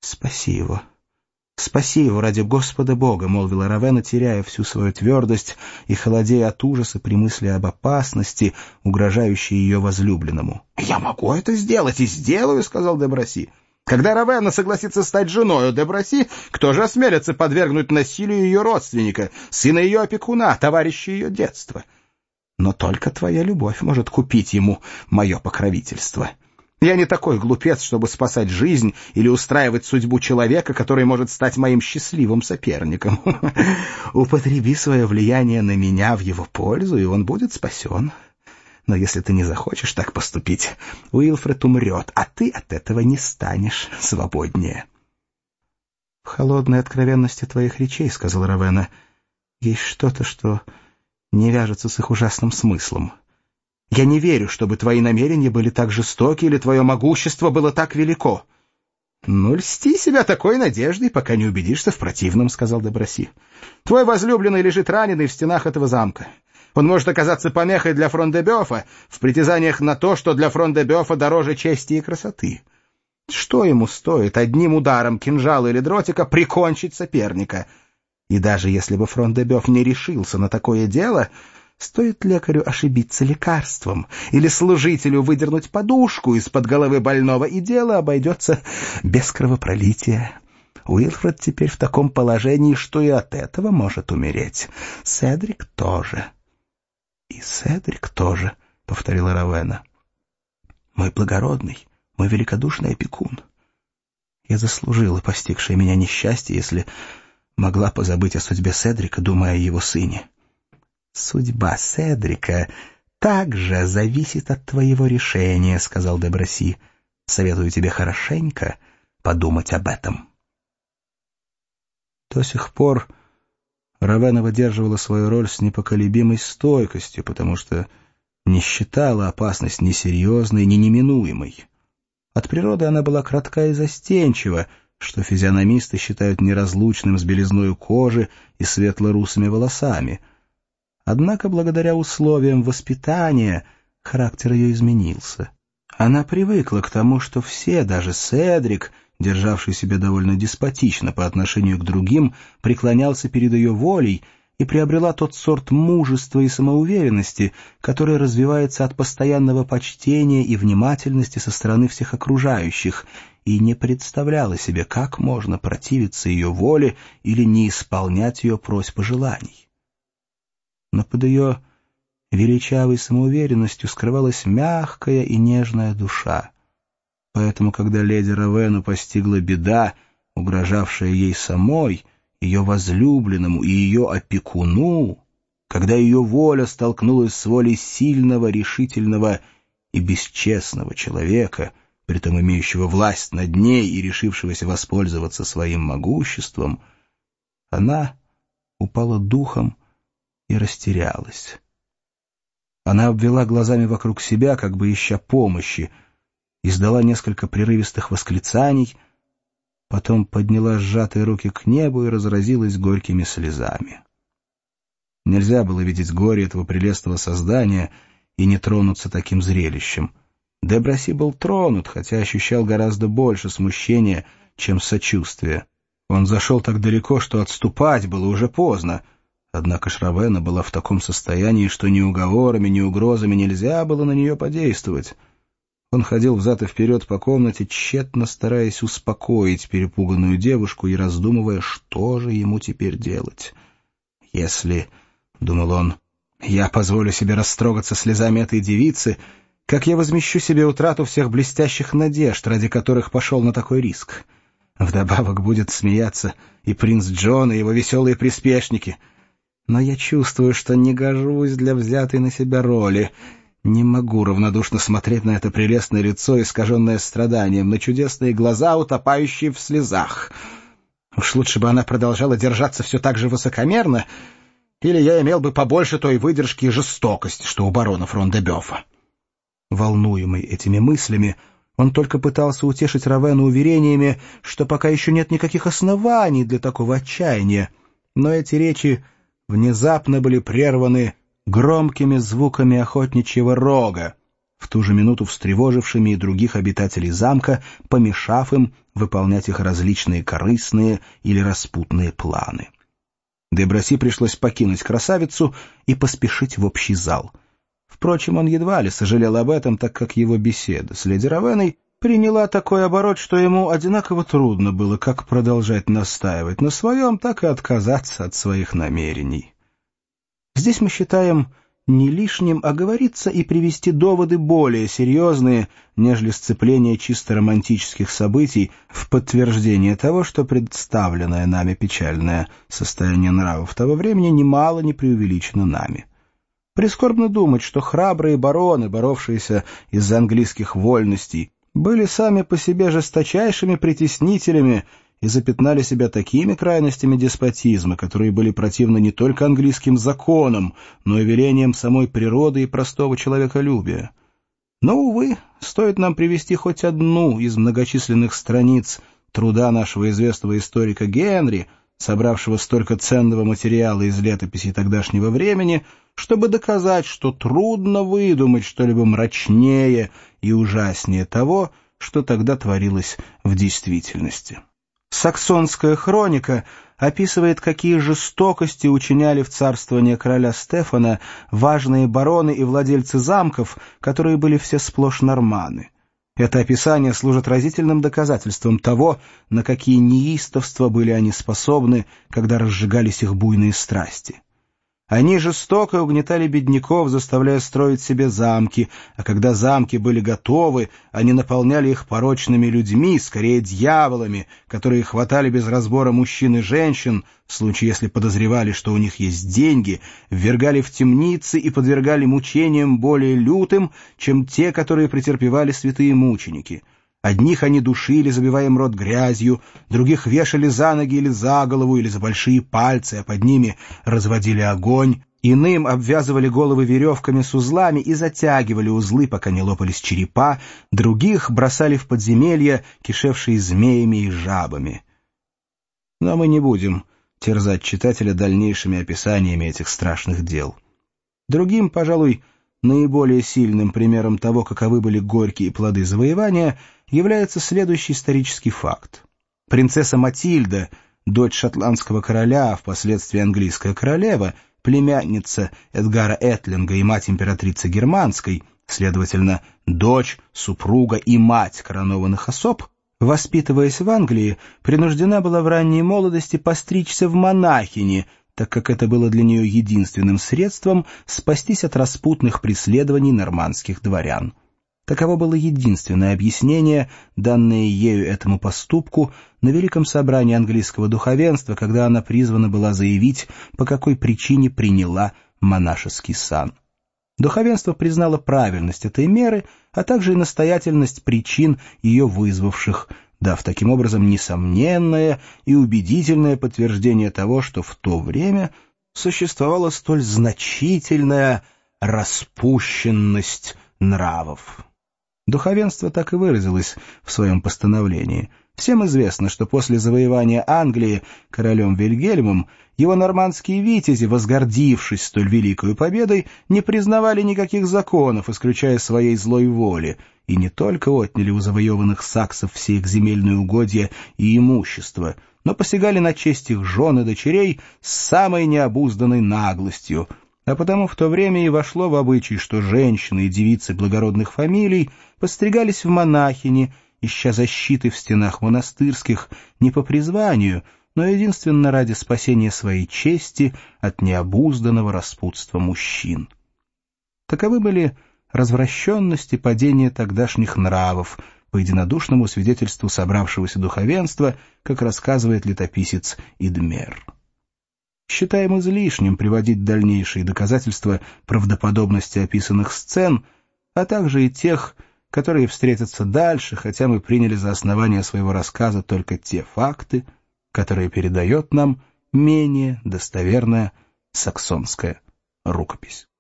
Спаси его ради Господа Бога», — молвила Равена, теряя всю свою твердость и холодея от ужаса при мысли об опасности, угрожающей ее возлюбленному. «Я могу это сделать и сделаю», — сказал де Браси. «Когда Равена согласится стать женой де Браси, кто же осмелится подвергнуть насилию ее родственника, сына ее опекуна, товарища ее детства? Но только твоя любовь может купить ему мое покровительство». Я не такой глупец, чтобы спасать жизнь или устраивать судьбу человека, который может стать моим счастливым соперником. Употреби свое влияние на меня в его пользу, и он будет спасен. Но если ты не захочешь так поступить, Уилфред умрет, а ты от этого не станешь свободнее. — В холодной откровенности твоих речей, — сказал Равена, — есть что-то, что не вяжется с их ужасным смыслом. Я не верю, чтобы твои намерения были так жестоки или твое могущество было так велико. — Ну, льсти себя такой надеждой, пока не убедишься в противном, — сказал де Браси. — Твой возлюбленный лежит раненый в стенах этого замка. Он может оказаться помехой для Фрон-де-Бёфа в притязаниях на то, что для Фрон-де-Бёфа дороже чести и красоты. Что ему стоит одним ударом кинжала или дротика прикончить соперника? И даже если бы Фрон-де-Бёф не решился на такое дело... Стоит лекарю ошибиться лекарством или служителю выдернуть подушку из-под головы больного, и дело обойдется без кровопролития. Уилфред теперь в таком положении, что и от этого может умереть. Седрик тоже. — И Седрик тоже, — повторила Равена. — Мой благородный, мой великодушный опекун. Я заслужила постигшее меня несчастье, если могла позабыть о судьбе Седрика, думая о его сыне. «Судьба Седрика также зависит от твоего решения», — сказал де Браси. «Советую тебе хорошенько подумать об этом». До сих пор Равена выдерживала свою роль с непоколебимой стойкостью, потому что не считала опасность ни серьезной, ни неминуемой. От природы она была кратка и застенчива, что физиономисты считают неразлучным с белизною кожи и светло-русыми волосами. Однако, благодаря условиям воспитания, характер ее изменился. Она привыкла к тому, что все, даже Седрик, державший себя довольно деспотично по отношению к другим, преклонялся перед ее волей и приобрела тот сорт мужества и самоуверенности, который развивается от постоянного почтения и внимательности со стороны всех окружающих, и не представляла себе, как можно противиться ее воле или не исполнять ее просьб и желаний. Но под ее величавой самоуверенностью скрывалась мягкая и нежная душа. Поэтому, когда леди Равену постигла беда, угрожавшая ей самой, ее возлюбленному и ее опекуну, когда ее воля столкнулась с волей сильного, решительного и бесчестного человека, притом имеющего власть над ней и решившегося воспользоваться своим могуществом, она упала духом и растерялась. Она обвела глазами вокруг себя, как бы ища помощи, издала несколько прерывистых восклицаний, потом подняла сжатые руки к небу и разразилась горькими слезами. Нельзя было видеть горе этого прелестного создания и не тронуться таким зрелищем. Де Браси был тронут, хотя ощущал гораздо больше смущения, чем сочувствия. Он зашел так далеко, что отступать было уже поздно. Однако Равена была в таком состоянии, что ни уговорами, ни угрозами нельзя было на нее подействовать. Он ходил взад и вперед по комнате, тщетно стараясь успокоить перепуганную девушку и раздумывая, что же ему теперь делать. «Если, — думал он, — я позволю себе растрогаться слезами этой девицы, как я возмещу себе утрату всех блестящих надежд, ради которых пошел на такой риск? Вдобавок будет смеяться и принц Джон, и его веселые приспешники. Но я чувствую, что не гожусь для взятой на себя роли. Не могу равнодушно смотреть на это прелестное лицо, искаженное страданием, на чудесные глаза, утопающие в слезах. Уж лучше бы она продолжала держаться все так же высокомерно, или я имел бы побольше той выдержки и жестокости, что у барона Фрон-де-Бёфа». Волнуемый этими мыслями, он только пытался утешить Равену уверениями, что пока еще нет никаких оснований для такого отчаяния, но эти речи внезапно были прерваны громкими звуками охотничьего рога, в ту же минуту встревожившими и других обитателей замка, помешав им выполнять их различные корыстные или распутные планы. де Браси пришлось покинуть красавицу и поспешить в общий зал. Впрочем, он едва ли сожалел об этом, так как его беседа с леди Равенной приняла такой оборот, что ему одинаково трудно было как продолжать настаивать на своем, так и отказаться от своих намерений. Здесь мы считаем не лишним оговориться и привести доводы более серьезные, нежели сцепление чисто романтических событий в подтверждение того, что представленное нами печальное состояние нравов того времени немало не преувеличено нами. Прискорбно думать, что храбрые бароны, боровшиеся из-за английских вольностей, были сами по себе жесточайшими притеснителями и запятнали себя такими крайностями деспотизма, которые были противны не только английским законам, но и велениям самой природы и простого человеколюбия. Но, увы, стоит нам привести хоть одну из многочисленных страниц труда нашего известного историка Генри, собравшего столько ценного материала из летописей тогдашнего времени, чтобы доказать, что трудно выдумать что-либо мрачнее и ужаснее того, что тогда творилось в действительности. Саксонская хроника описывает, какие жестокости учиняли в царствование короля Стефана важные бароны и владельцы замков, которые были все сплошь норманы. Это описание служит разительным доказательством того, на какие неистовства были они способны, когда разжигались их буйные страсти. Они жестоко угнетали бедняков, заставляя строить себе замки, а когда замки были готовы, они наполняли их порочными людьми, скорее дьяволами, которые хватали без разбора мужчин и женщин, в случае, если подозревали, что у них есть деньги, ввергали в темницы и подвергали мучениям более лютым, чем те, которые претерпевали святые мученики. Одних они душили, забивая им рот грязью, других вешали за ноги или за голову, или за большие пальцы, а под ними разводили огонь. Иным обвязывали головы веревками с узлами и затягивали узлы, пока не лопались черепа, других бросали в подземелья, кишевшие змеями и жабами. Но мы не будем терзать читателя дальнейшими описаниями этих страшных дел. Другим, пожалуй, наиболее сильным примером того, каковы были горькие плоды завоевания, является следующий исторический факт. Принцесса Матильда, дочь шотландского короля, а впоследствии английская королева, племянница Эдгара Этлинга и мать императрицы Германской, следовательно, дочь, супруга и мать коронованных особ, воспитываясь в Англии, принуждена была в ранней молодости постричься в монахини, так как это было для нее единственным средством спастись от распутных преследований нормандских дворян. Таково было единственное объяснение, данное ею этому поступку на Великом собрании английского духовенства, когда она призвана была заявить, по какой причине приняла монашеский сан. Духовенство признало правильность этой меры, а также и настоятельность причин, ее вызвавших, дав таким образом несомненное и убедительное подтверждение того, что в то время существовала столь значительная распущенность нравов. Духовенство так и выразилось в своем постановлении. Всем известно, что после завоевания Англии королем Вильгельмом его нормандские витязи, возгордившись столь великой победой, не признавали никаких законов, исключая своей злой воли, и не только отняли у завоеванных саксов все их земельные угодья и имущество, но посягали на честь их жен и дочерей с самой необузданной наглостью, а потому в то время и вошло в обычай, что женщины и девицы благородных фамилий постригались в монахини, ища защиты в стенах монастырских не по призванию, но единственно ради спасения своей чести от необузданного распутства мужчин. Таковы были развращенность и падение тогдашних нравов, по единодушному свидетельству собравшегося духовенства, как рассказывает летописец Идмер. Считаем излишним приводить дальнейшие доказательства правдоподобности описанных сцен, а также и тех, которые встретятся дальше, хотя мы приняли за основание своего рассказа только те факты, которые передает нам менее достоверная саксонская рукопись.